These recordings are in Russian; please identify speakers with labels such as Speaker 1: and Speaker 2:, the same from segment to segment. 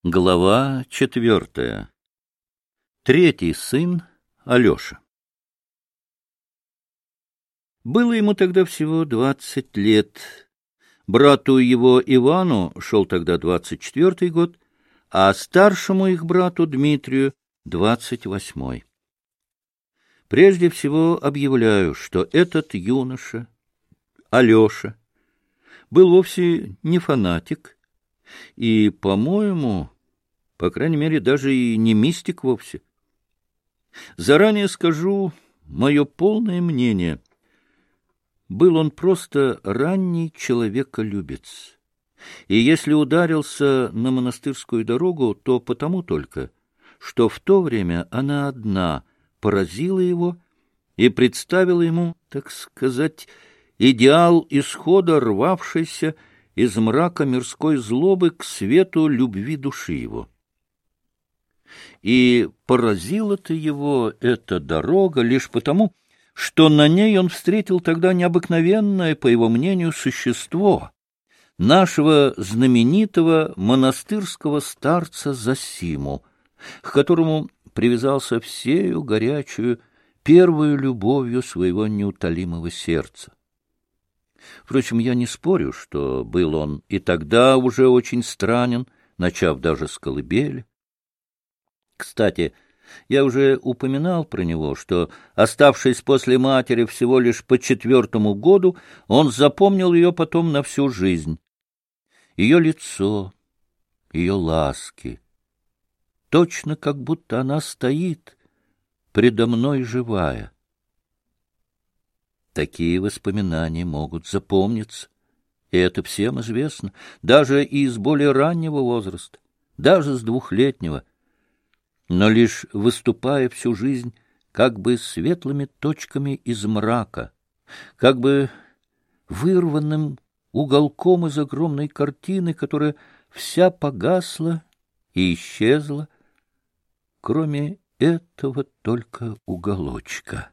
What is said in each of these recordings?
Speaker 1: Глава 4. Третий сын Алеша. Было ему тогда всего 20 лет. Брату его Ивану шел тогда 24-й год, а старшему их брату Дмитрию 28-й. Прежде всего объявляю, что этот юноша, Алеша, был вовсе не фанатик и, по-моему, по крайней мере, даже и не мистик вовсе. Заранее скажу мое полное мнение. Был он просто ранний человеколюбец. И если ударился на монастырскую дорогу, то потому только, что в то время она одна поразила его и представила ему, так сказать, идеал исхода, рвавшийся из мрака мирской злобы к свету любви души его. И поразила-то его эта дорога лишь потому, что на ней он встретил тогда необыкновенное, по его мнению, существо, нашего знаменитого монастырского старца Зосиму, к которому привязался всею горячую первую любовью своего неутолимого сердца. Впрочем, я не спорю, что был он и тогда уже очень странен, начав даже с колыбели. Кстати, я уже упоминал про него, что, оставшись после матери всего лишь по 4-му году, он запомнил ее потом на всю жизнь. Ее лицо, ее ласки. Точно как будто она стоит предо мной живая. Такие воспоминания могут запомниться, и это всем известно, даже из более раннего возраста, даже с 2-летнего. Но лишь выступая всю жизнь как бы светлыми точками из мрака, как бы вырванным уголком из огромной картины, которая вся погасла и исчезла, кроме этого только уголочка.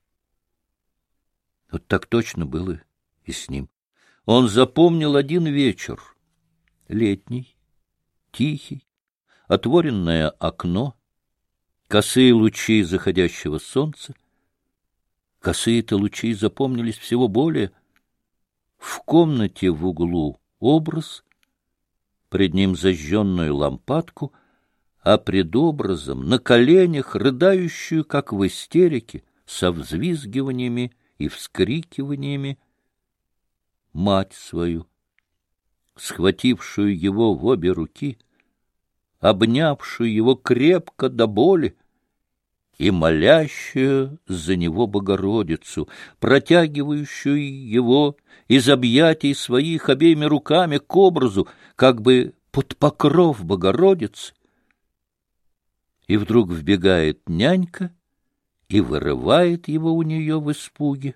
Speaker 1: Вот так точно было и с ним. Он запомнил один вечер, летний, тихий, отворенное окно, косые лучи заходящего солнца. Косые-то лучи запомнились всего более. В комнате в углу образ, пред ним зажженную лампадку, а пред образом на коленях рыдающую, как в истерике, со взвизгиваниями и вскрикиваниями, мать свою, схватившую его в обе руки, обнявшую его крепко до боли и молящую за него Богородицу, протягивающую его из объятий своих обеими руками к образу, как бы под покров Богородицы. И вдруг вбегает нянька и вырывает его у нее в испуге.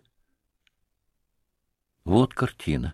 Speaker 1: Вот картина.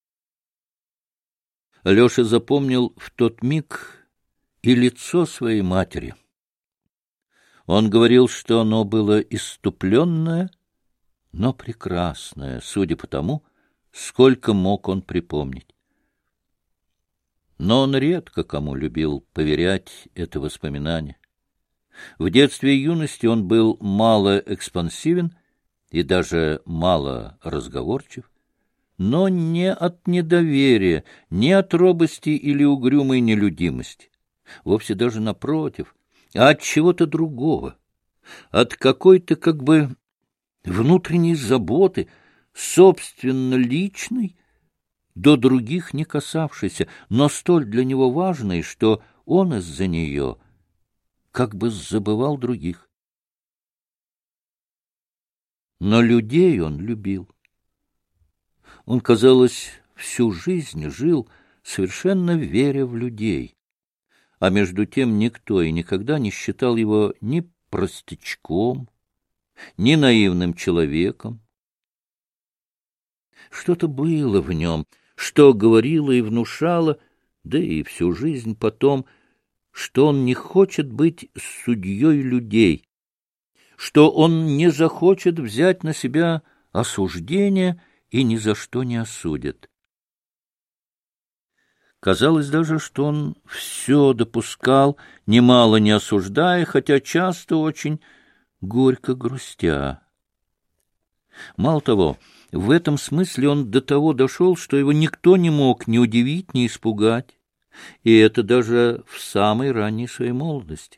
Speaker 1: Алеша запомнил в тот миг и лицо своей матери. Он говорил, что оно было исступленное, но прекрасное, судя по тому, сколько мог он припомнить. Но он редко кому любил поверять это воспоминание. В детстве и юности он был мало экспансивен и даже мало разговорчив, но не от недоверия, не от робости или угрюмой нелюдимости, вовсе даже напротив, а от чего-то другого, от какой-то как бы внутренней заботы, собственно личной, до других не касавшейся, но столь для него важной, что он из-за нее как бы забывал других. Но людей он любил. Он, казалось, всю жизнь жил, совершенно веря в людей. А между тем никто и никогда не считал его ни простячком, ни наивным человеком. Что-то было в нем, что говорило и внушало, да и всю жизнь потом, что он не хочет быть судьей людей, что он не захочет взять на себя осуждение и ни за что не осудит. Казалось даже, что он все допускал, немало не осуждая, хотя часто очень горько грустя. Мало того, в этом смысле он до того дошел, что его никто не мог ни удивить, ни испугать, и это даже в самой ранней своей молодости.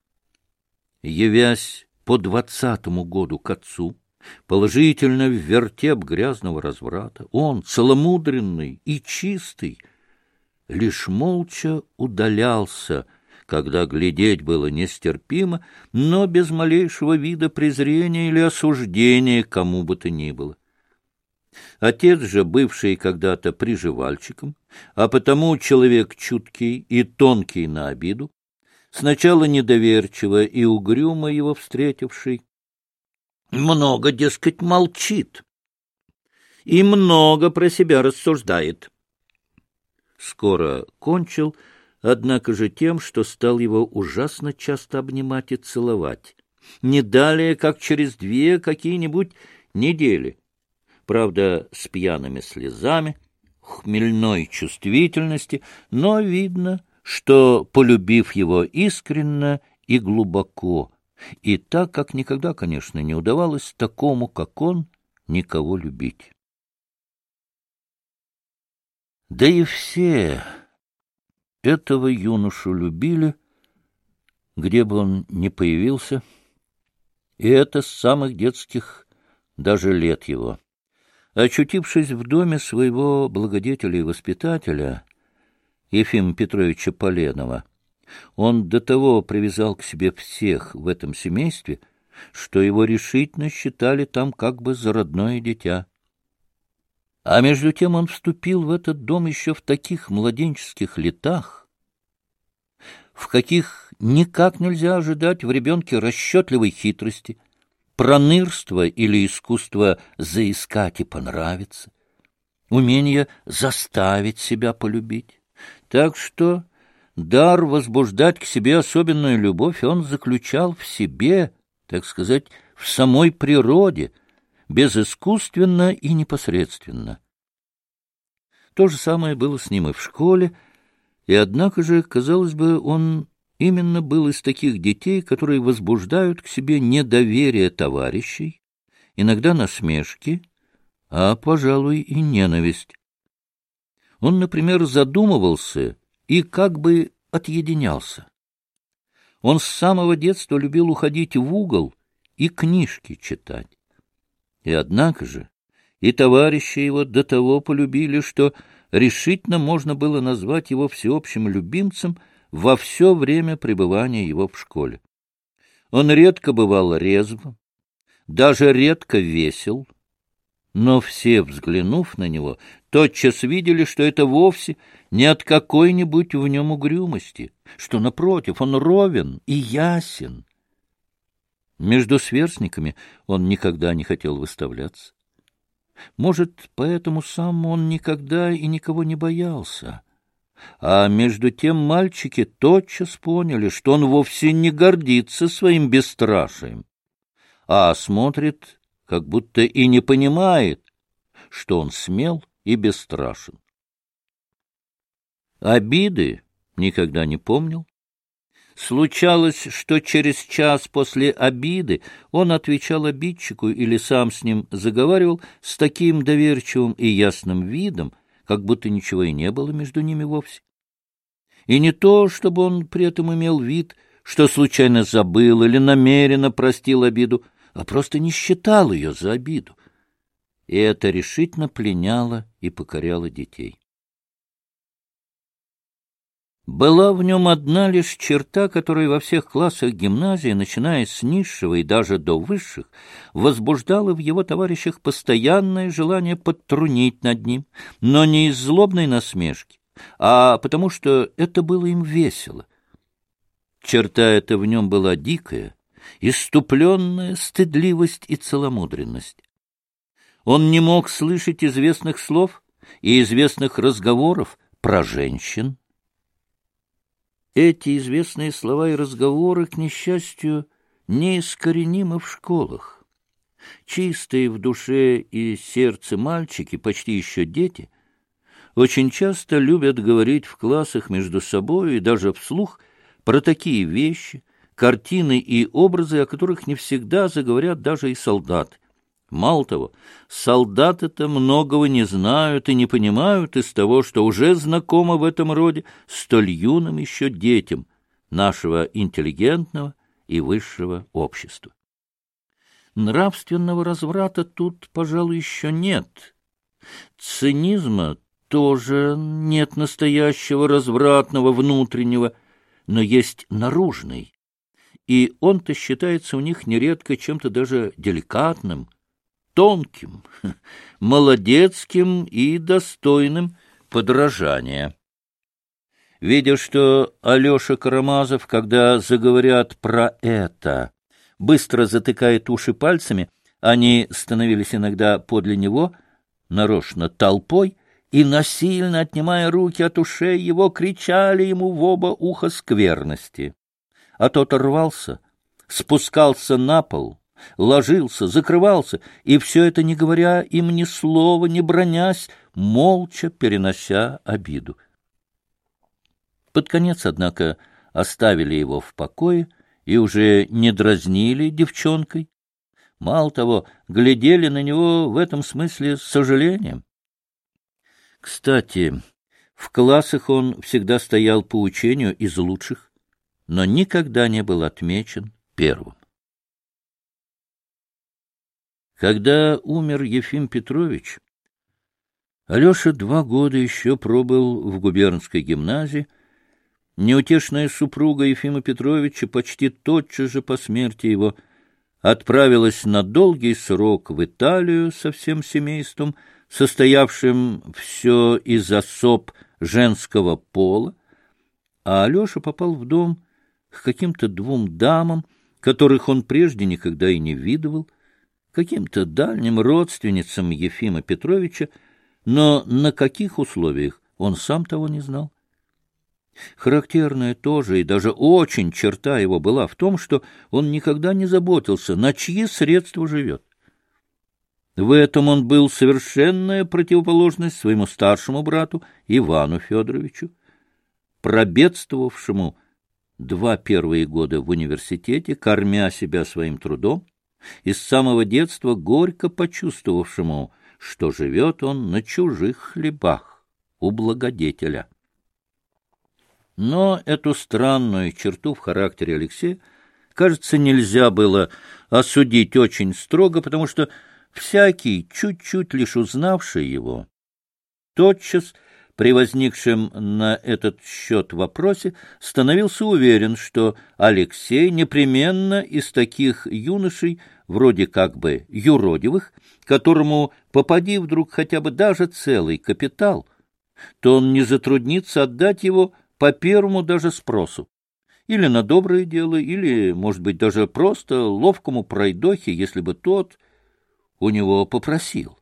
Speaker 1: Явясь по 20-му году к отцу, положительно в вертеп грязного разврата, он, целомудренный и чистый, лишь молча удалялся, когда глядеть было нестерпимо, но без малейшего вида презрения или осуждения кому бы то ни было. Отец же, бывший когда-то приживальчиком, а потому человек чуткий и тонкий на обиду, сначала недоверчиво и угрюмо его встретивший, много, дескать, молчит и много про себя рассуждает. Скоро кончил, однако же тем, что стал его ужасно часто обнимать и целовать. Не далее, как через 2 какие-нибудь недели. Правда, с пьяными слезами, хмельной чувствительности, но видно, что, полюбив его искренно и глубоко, и так, как никогда, конечно, не удавалось такому, как он, никого любить. Да и все этого юношу любили, где бы он ни появился, и это с самых детских даже лет его. Очутившись в доме своего благодетеля и воспитателя, Ефима Петровича Поленова, он до того привязал к себе всех в этом семействе, что его решительно считали там как бы за родное дитя. А между тем он вступил в этот дом еще в таких младенческих летах, в каких никак нельзя ожидать в ребенке расчетливой хитрости, пронырства или искусства заискать и понравиться, умение заставить себя полюбить. Так что дар возбуждать к себе особенную любовь он заключал в себе, так сказать, в самой природе, безыскусственно и непосредственно. То же самое было с ним и в школе, и однако же, казалось бы, он именно был из таких детей, которые возбуждают к себе недоверие товарищей, иногда насмешки, а, пожалуй, и ненависть. Он, например, задумывался и как бы отъединялся. Он с самого детства любил уходить в угол и книжки читать. И однако же и товарищи его до того полюбили, что решительно можно было назвать его всеобщим любимцем во все время пребывания его в школе. Он редко бывал резв, даже редко весел, но все, взглянув на него, тотчас видели, что это вовсе не от какой-нибудь в нем угрюмости, что, напротив, он ровен и ясен. Между сверстниками он никогда не хотел выставляться. Может, поэтому сам он никогда и никого не боялся. А между тем мальчики тотчас поняли, что он вовсе не гордится своим бесстрашием, а смотрит, как будто и не понимает, что он смел и бесстрашен. Обиды никогда не помнил. Случалось, что через час после обиды он отвечал обидчику или сам с ним заговаривал с таким доверчивым и ясным видом, как будто ничего и не было между ними вовсе. И не то, чтобы он при этом имел вид, что случайно забыл или намеренно простил обиду, а просто не считал ее за обиду. И это решительно пленяло и покоряло детей. Была в нем одна лишь черта, которая во всех классах гимназии, начиная с низшего и даже до высших, возбуждала в его товарищах постоянное желание подтрунить над ним, но не из злобной насмешки, а потому что это было им весело. Черта эта в нем была дикая, исступленная стыдливость и целомудренность. Он не мог слышать известных слов и известных разговоров про женщин. Эти известные слова и разговоры, к несчастью, неискоренимы в школах. Чистые в душе и сердце мальчики, почти еще дети, очень часто любят говорить в классах между собой и даже вслух про такие вещи, картины и образы, о которых не всегда заговорят даже и солдаты. Мало того, солдаты-то многого не знают и не понимают из того, что уже знакомо в этом роде столь юным еще детям нашего интеллигентного и высшего общества. Нравственного разврата тут, пожалуй, еще нет. Цинизма тоже нет настоящего развратного внутреннего, но есть наружный, и он-то считается у них нередко чем-то даже деликатным, тонким, молодецким и достойным подражания. Видя, что Алеша Карамазов, когда заговорят про это, быстро затыкает уши пальцами, они становились иногда подле него, нарочно толпой, и, насильно отнимая руки от ушей его, кричали ему в оба уха скверности. А тот рвался, спускался на пол, ложился, закрывался, и все это, не говоря им ни слова, не бранясь, молча перенося обиду. Под конец, однако, оставили его в покое и уже не дразнили девчонкой. Мало того, глядели на него в этом смысле с сожалением. Кстати, в классах он всегда стоял по учению из лучших, но никогда не был отмечен первым. Когда умер Ефим Петрович, Алеша 2 года еще пробыл в губернской гимназии. Неутешная супруга Ефима Петровича почти тотчас же по смерти его отправилась на долгий срок в Италию со всем семейством, состоявшим все из особ женского пола, а Алеша попал в дом к каким-то 2 дамам, которых он прежде никогда и не видывал, каким-то дальним родственницам Ефима Петровича, но на каких условиях он сам того не знал. Характерная тоже и даже очень черта его была в том, что он никогда не заботился, на чьи средства живет. В этом он был совершенная противоположность своему старшему брату Ивану Федоровичу, пробедствовавшему 2 первые года в университете, кормя себя своим трудом, и с самого детства горько почувствовавшему, что живет он на чужих хлебах у благодетеля. Но эту странную черту в характере Алексея, кажется, нельзя было осудить очень строго, потому что всякий, чуть-чуть лишь узнавший его, тотчас при возникшем на этот счет вопросе становился уверен, что Алексей непременно из таких юношей, вроде как бы юродивых, которому попади вдруг хотя бы даже целый капитал, то он не затруднится отдать его по первому даже спросу, или на доброе дело, или, может быть, даже просто ловкому пройдохе, если бы тот у него попросил.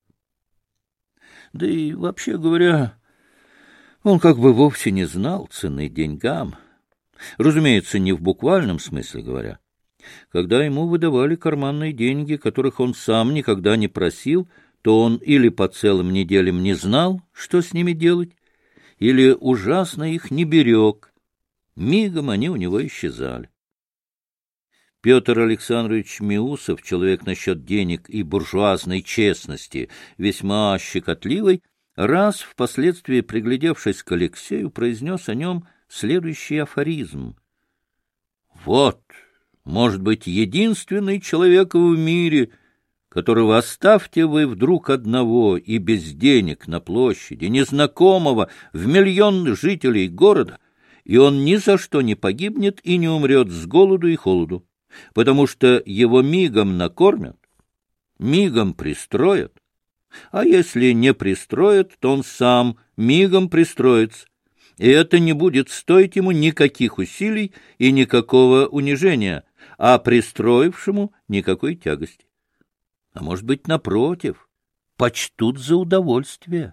Speaker 1: Да и, вообще говоря, он как бы вовсе не знал цены деньгам. Разумеется, не в буквальном смысле говоря. Когда ему выдавали карманные деньги, которых он сам никогда не просил, то он или по целым неделям не знал, что с ними делать, или ужасно их не берег. Мигом они у него исчезали. Петр Александрович Миусов, человек насчет денег и буржуазной честности, весьма щекотливый, раз впоследствии, приглядевшись к Алексею, произнес о нем следующий афоризм. «Вот, может быть, единственный человек в мире, которого оставьте вы вдруг одного и без денег на площади, незнакомого в 1 миллион жителей города, и он ни за что не погибнет и не умрет с голоду и холоду, потому что его мигом накормят, мигом пристроят, а если не пристроят, то он сам мигом пристроится, и это не будет стоить ему никаких усилий и никакого унижения, а пристроившему никакой тягости. А может быть, напротив, почтут за удовольствие.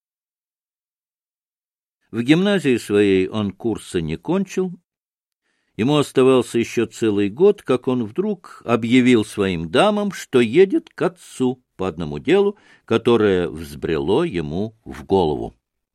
Speaker 1: В гимназии своей он курса не кончил Ему оставался еще целый год, как он вдруг объявил своим дамам, что едет к отцу по одному делу, которое взбрело ему в голову.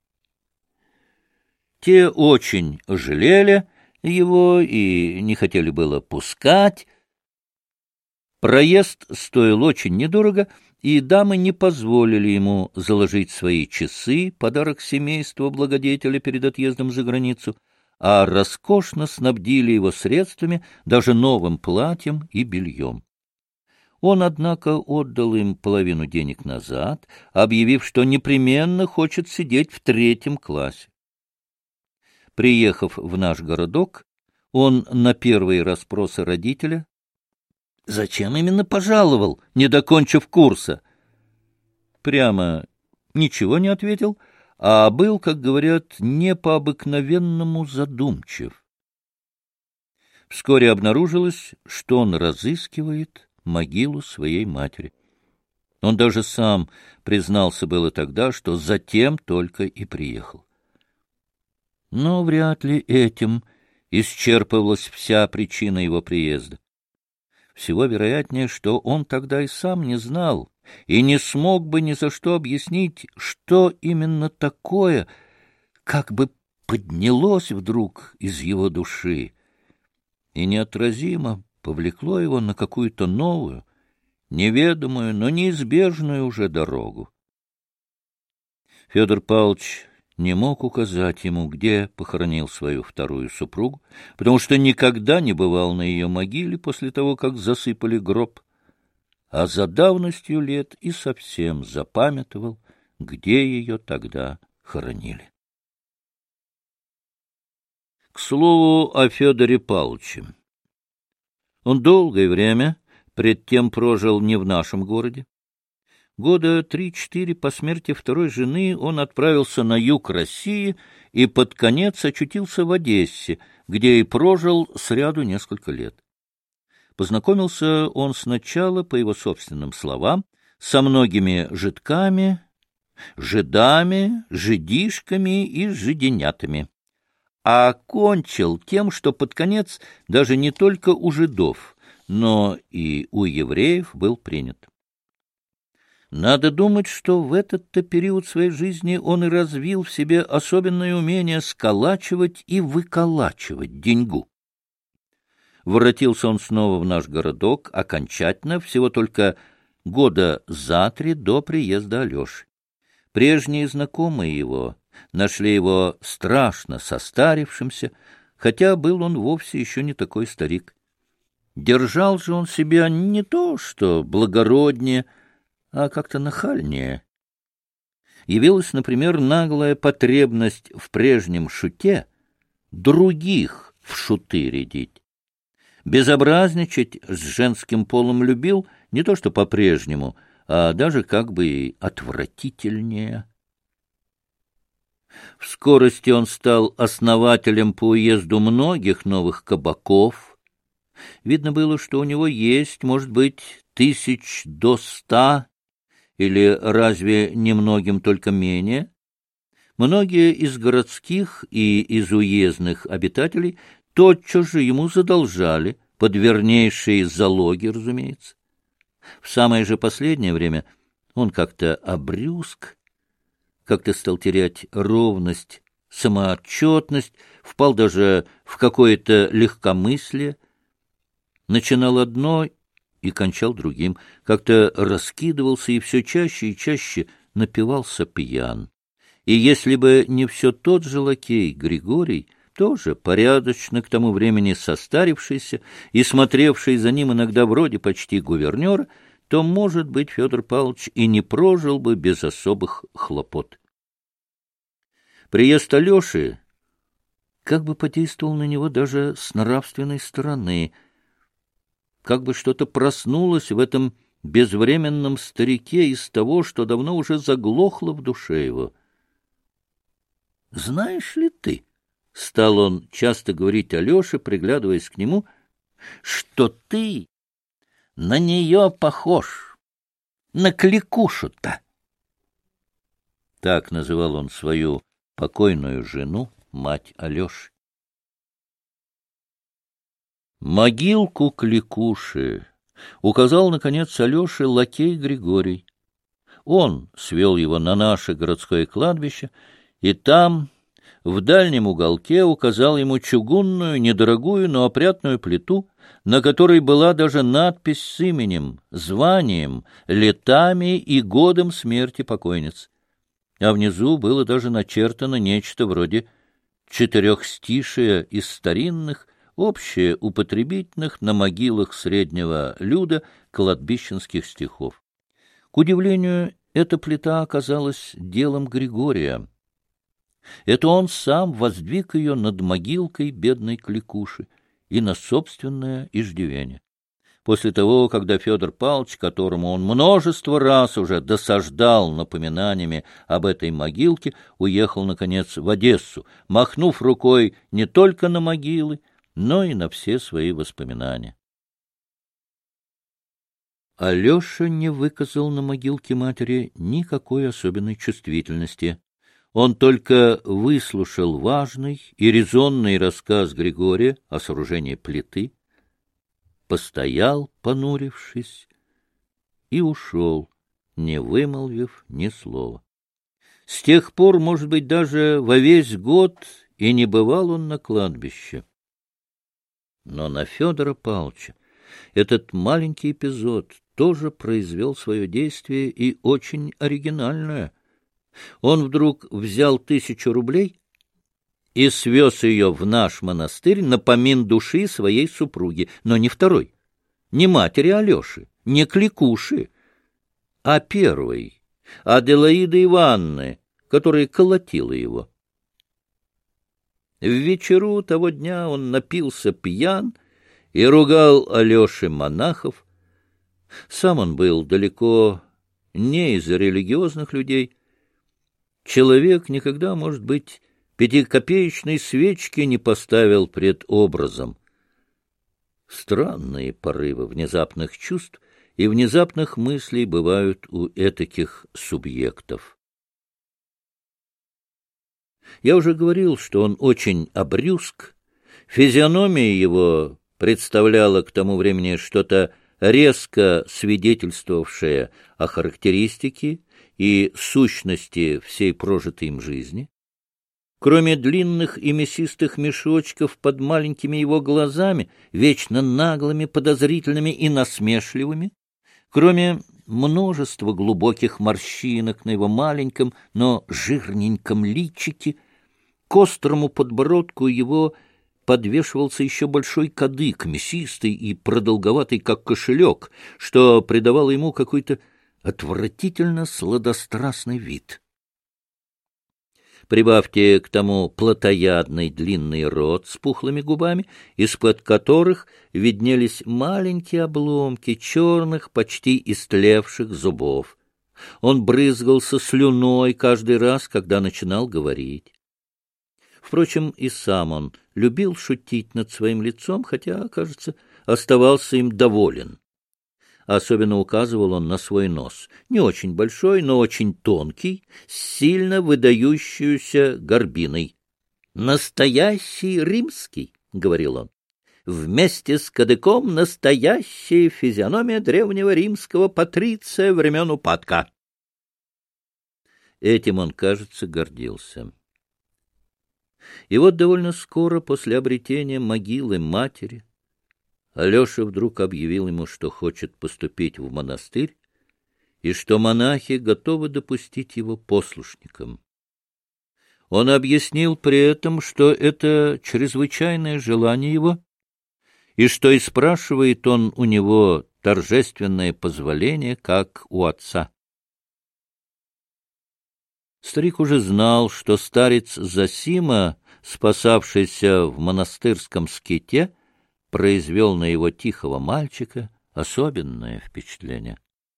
Speaker 1: Те очень жалели его и не хотели было пускать. Проезд стоил очень недорого, и дамы не позволили ему заложить свои часы, подарок семейству благодетеля перед отъездом за границу, а роскошно снабдили его средствами, даже новым платьем и бельем. Он, однако, отдал им половину денег назад, объявив, что непременно хочет сидеть в 3 классе. Приехав в наш городок, он на первые расспросы родителя: «Зачем именно пожаловал, не докончив курса?» Прямо ничего не ответил, а был, как говорят, не по-обыкновенному задумчив. Вскоре обнаружилось, что он разыскивает могилу своей матери. Он даже сам признался было тогда, что затем только и приехал. Но вряд ли этим исчерпывалась вся причина его приезда. Всего вероятнее, что он тогда и сам не знал и не смог бы ни за что объяснить, что именно такое как бы поднялось вдруг из его души и неотразимо повлекло его на какую-то новую, неведомую, но неизбежную уже дорогу. Федор Павлович не мог указать ему, где похоронил свою вторую супругу, потому что никогда не бывал на ее могиле после того, как засыпали гроб, а за давностью лет и совсем запамятовал, где ее тогда хоронили. К слову о Федоре Павловиче. Он долгое время предтем прожил не в нашем городе. Года 3-4 по смерти второй жены он отправился на юг России и под конец очутился в Одессе, где и прожил сряду несколько лет. Познакомился он сначала, по его собственным словам, со многими жидками, жидами, жидишками и жиденятами, а кончил тем, что под конец даже не только у жидов, но и у евреев был принят. Надо думать, что в этот-то период своей жизни он и развил в себе особенное умение сколачивать и выколачивать деньгу. Воротился он снова в наш городок окончательно всего только года за 3 до приезда Алеши. Прежние знакомые его нашли его страшно состарившимся, хотя был он вовсе еще не такой старик. Держал же он себя не то что благороднее, а как-то нахальнее. Явилась, например, наглая потребность в прежнем шуте других в шуты рядить. Безобразничать с женским полом любил не то что по-прежнему, а даже как бы и отвратительнее. В скорости он стал основателем по уезду многих новых кабаков. Видно было, что у него есть, может быть, 100 или разве немногим только менее. Многие из городских и из уездных обитателей тотчас же ему задолжали, под вернейшие залоги, разумеется. В самое же последнее время он как-то обрюзг, как-то стал терять ровность, самоотчетность, впал даже в какое-то легкомыслие, начинал одно и кончал другим, как-то раскидывался и все чаще и чаще напивался пьян. И если бы не все тот же лакей Григорий, тоже порядочно к тому времени состарившийся и смотревший за ним иногда вроде почти гувернера, то, может быть, Федор Павлович и не прожил бы без особых хлопот. Приезд Алеши как бы подействовал на него даже с нравственной стороны, как бы что-то проснулось в этом безвременном старике из того, что давно уже заглохло в душе его. «Знаешь ли ты, — стал он часто говорить Алёше, приглядываясь к нему, — что ты на нее похож, на кликушу-то?» Так называл он свою покойную жену, мать Алёши. Могилку Кликуши указал, наконец, Алёше лакей Григорий. Он свел его на наше городское кладбище, и там, в дальнем уголке, указал ему чугунную, недорогую, но опрятную плиту, на которой была даже надпись с именем, званием, летами и годом смерти покойницы. А внизу было даже начертано нечто вроде четырехстишия из старинных, общеупотребительных на могилах среднего люда кладбищенских стихов. К удивлению, эта плита оказалась делом Григория. Это он сам воздвиг ее над могилкой бедной Кликуши и на собственное иждивение. После того, когда Федор Павлович, которому он множество раз уже досаждал напоминаниями об этой могилке, уехал, наконец, в Одессу, махнув рукой не только на могилы, но и на все свои воспоминания. Алеша не выказал на могилке матери никакой особенной чувствительности. Он только выслушал важный и резонный рассказ Григория о сооружении плиты, постоял, понурившись, и ушел, не вымолвив ни слова. С тех пор, может быть, даже во весь год и не бывал он на кладбище. Но на Федора Павловича этот маленький эпизод тоже произвел свое действие и очень оригинальное. Он вдруг взял 1000 рублей и свез ее в наш монастырь на помин души своей супруги, но не второй, не матери Алеши, не Кликуши, а первой, Аделаиды Ивановны, которая колотила его. В вечеру того дня он напился пьян и ругал Алёше монахов. Сам он был далеко не из религиозных людей. Человек никогда, может быть, 5-копеечной свечки не поставил пред образом. Странные порывы внезапных чувств и внезапных мыслей бывают у этаких субъектов. Я уже говорил, что он очень обрюзг. Физиономия его представляла к тому времени что-то резко свидетельствовавшее о характеристике и сущности всей прожитой им жизни. Кроме длинных и мясистых мешочков под маленькими его глазами, вечно наглыми, подозрительными и насмешливыми, кроме множества глубоких морщинок на его маленьком, но жирненьком личике, к острому подбородку его подвешивался еще большой кадык, мясистый и продолговатый, как кошелек, что придавало ему какой-то отвратительно сладострастный вид. Прибавьте к тому плотоядный длинный рот с пухлыми губами, из-под которых виднелись маленькие обломки черных, почти истлевших зубов. Он брызгался слюной каждый раз, когда начинал говорить. Впрочем, и сам он любил шутить над своим лицом, хотя, кажется, оставался им доволен. Особенно указывал он на свой нос, не очень большой, но очень тонкий, с сильно выдающейся горбиной. «Настоящий римский», — говорил он, — «вместе с кадыком настоящая физиономия древнего римского патриция времен упадка». Этим он, кажется, гордился. И вот довольно скоро после обретения могилы матери Алеша вдруг объявил ему, что хочет поступить в монастырь и что монахи готовы допустить его послушником. Он объяснил при этом, что это чрезвычайное желание его, и что и спрашивает он у него торжественное позволение, как у отца. Старик уже знал, что старец Зосима, спасавшийся в монастырском ските, произвел на его тихого мальчика особенное впечатление.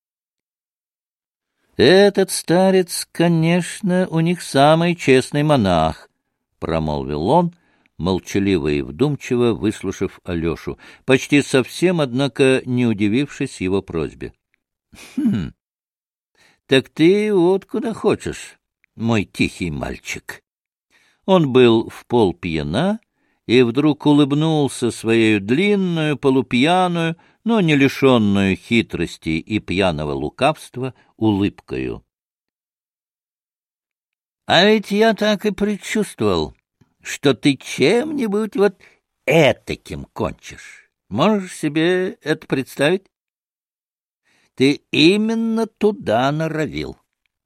Speaker 1: «Этот старец, конечно, у них самый честный монах», — промолвил он, молчаливо и вдумчиво выслушав Алешу, почти совсем, однако, не удивившись его просьбе. «Хм, так ты вот куда хочешь, мой тихий мальчик». Он был вполпьяна и вдруг улыбнулся своею длинную, полупьяную, но не лишенную хитрости и пьяного лукавства улыбкою. — А ведь я так и предчувствовал, что ты чем-нибудь вот этаким кончишь. Можешь себе это представить? Ты именно туда норовил.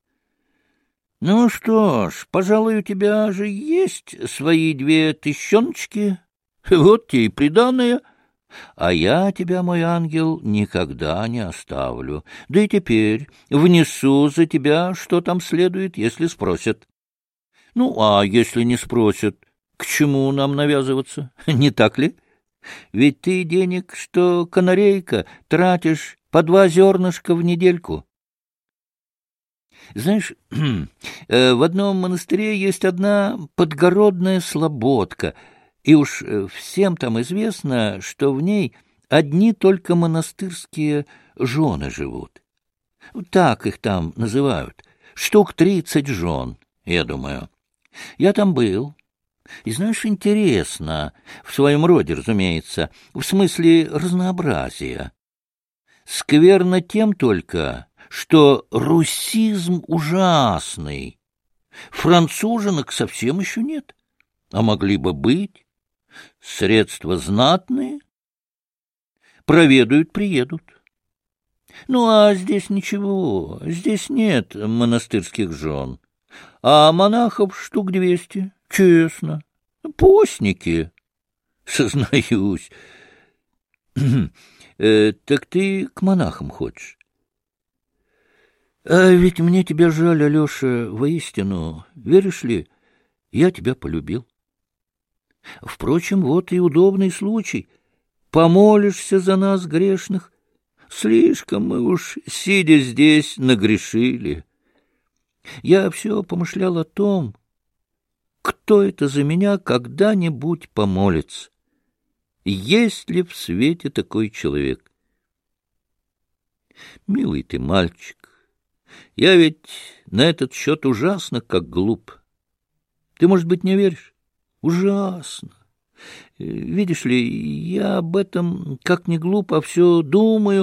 Speaker 1: Ну что ж, пожалуй, у тебя же есть свои 2 тыщеночки, вот тебе и приданое, а я тебя, мой ангел, никогда не оставлю. Да и теперь внесу за тебя, что там следует, если спросят. Ну, а если не спросят, к чему нам навязываться, не так ли? Ведь ты денег, что канарейка, тратишь по 2 зернышка в недельку. Знаешь, в одном монастыре есть одна подгородная слободка, и уж всем там известно, что в ней одни только монастырские жены живут. Так их там называют. Штук 30 жен, я думаю. Я там был. И знаешь, интересно, в своем роде, разумеется, в смысле разнообразия. Скверно тем только, что русизм ужасный. Француженок совсем еще нет, а могли бы быть. Средства знатные. Проведают, приедут. Ну, а здесь ничего, здесь нет монастырских жен, а монахов штук 200, честно. Постники, сознаюсь. Так ты к монахам хочешь? А ведь мне тебя жаль, Алеша, воистину. Веришь ли, я тебя полюбил. Впрочем, вот и удобный случай. Помолишься за нас, грешных. Слишком мы уж, сидя здесь, нагрешили. Я все помышлял о том, кто это за меня когда-нибудь помолится. Есть ли в свете такой человек? Милый ты мальчик, я ведь на этот счет ужасно как глуп. Ты, может быть, не веришь? Ужасно. Видишь ли, я об этом как не глуп, а все думаю,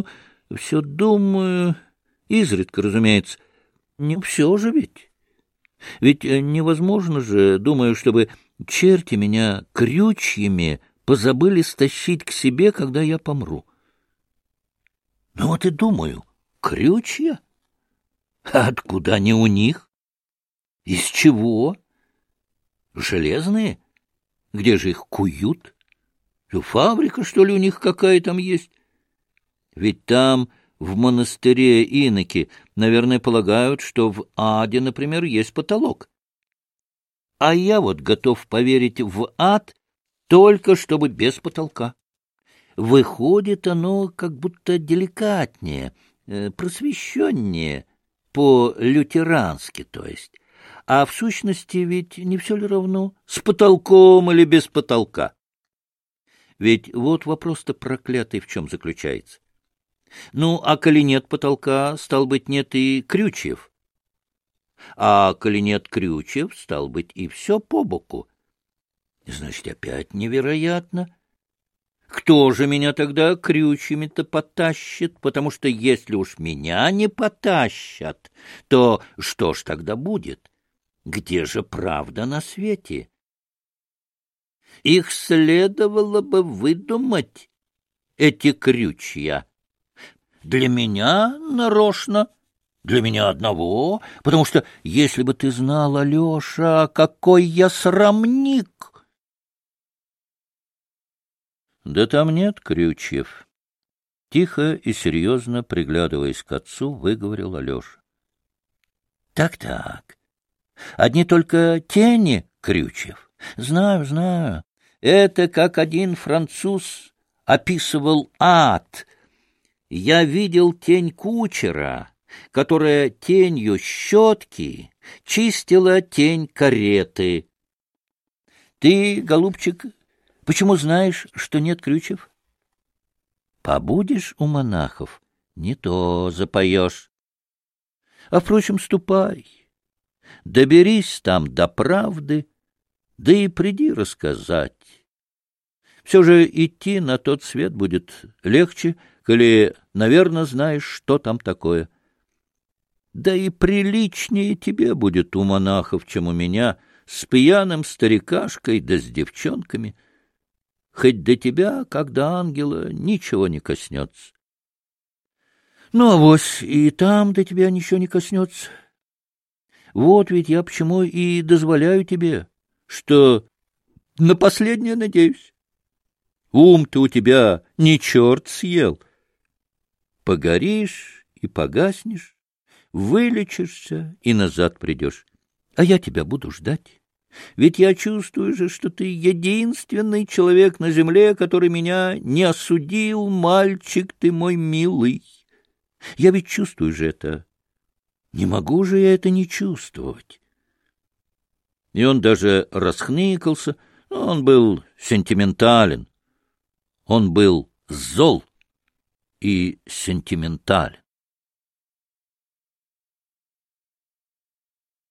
Speaker 1: изредка, разумеется. Не все же ведь. Ведь невозможно же, думаю, чтобы черти меня крючьями позабыли стащить к себе, когда я помру. Ну вот и думаю, крючья? А откуда они у них? Из чего? Железные? Где же их куют? Фабрика, что ли, у них какая там есть? Ведь там, в монастыре иноки, наверное, полагают, что в аде, например, есть потолок. А я вот готов поверить в ад, только чтобы без потолка. Выходит оно как будто деликатнее, просвещеннее, по-лютерански, то есть. А в сущности ведь не все ли равно, с потолком или без потолка? Ведь вот вопрос-то проклятый в чем заключается. Ну, а коли нет потолка, стал быть, нет и крючьев. А коли нет крючьев, стал быть, и все по боку. Значит, опять невероятно. Кто же меня тогда крючьями-то потащит? Потому что если уж меня не потащат, то что ж тогда будет? Где же правда на свете? Их следовало бы выдумать, эти крючья. Для меня нарочно, для меня одного, потому что, если бы ты знал, Алеша, какой я срамник... Да там нет крючьев. Тихо и серьезно, приглядываясь к отцу, выговорил Алеша. Так. Одни только тени крючьев. Знаю, знаю. Это как один француз описывал ад. Я видел тень кучера, которая тенью щетки чистила тень кареты. Ты, голубчик, почему знаешь, что нет крючев? Побудешь у монахов, не то запоешь. А, впрочем, ступай, доберись там до правды, да и приди рассказать. Все же идти на тот свет будет легче, коли, наверное, знаешь, что там такое. Да и приличнее тебе будет у монахов, чем у меня, с пьяным старикашкой да с девчонками. Хоть до тебя, как до ангела, ничего не коснется. Ну, авось и там до тебя ничего не коснется. Вот ведь я почему и дозволяю тебе, что на последнее надеюсь. Ум-то у тебя не черт съел. Погоришь и погаснешь, вылечишься и назад придешь. А я тебя буду ждать. Ведь я чувствую же, что ты единственный человек на земле, который меня не осудил, мальчик ты мой милый. Я ведь чувствую же это. Не могу же я это не чувствовать. И он даже расхныкался, но он был сентиментален. Он был зол и сентиментален.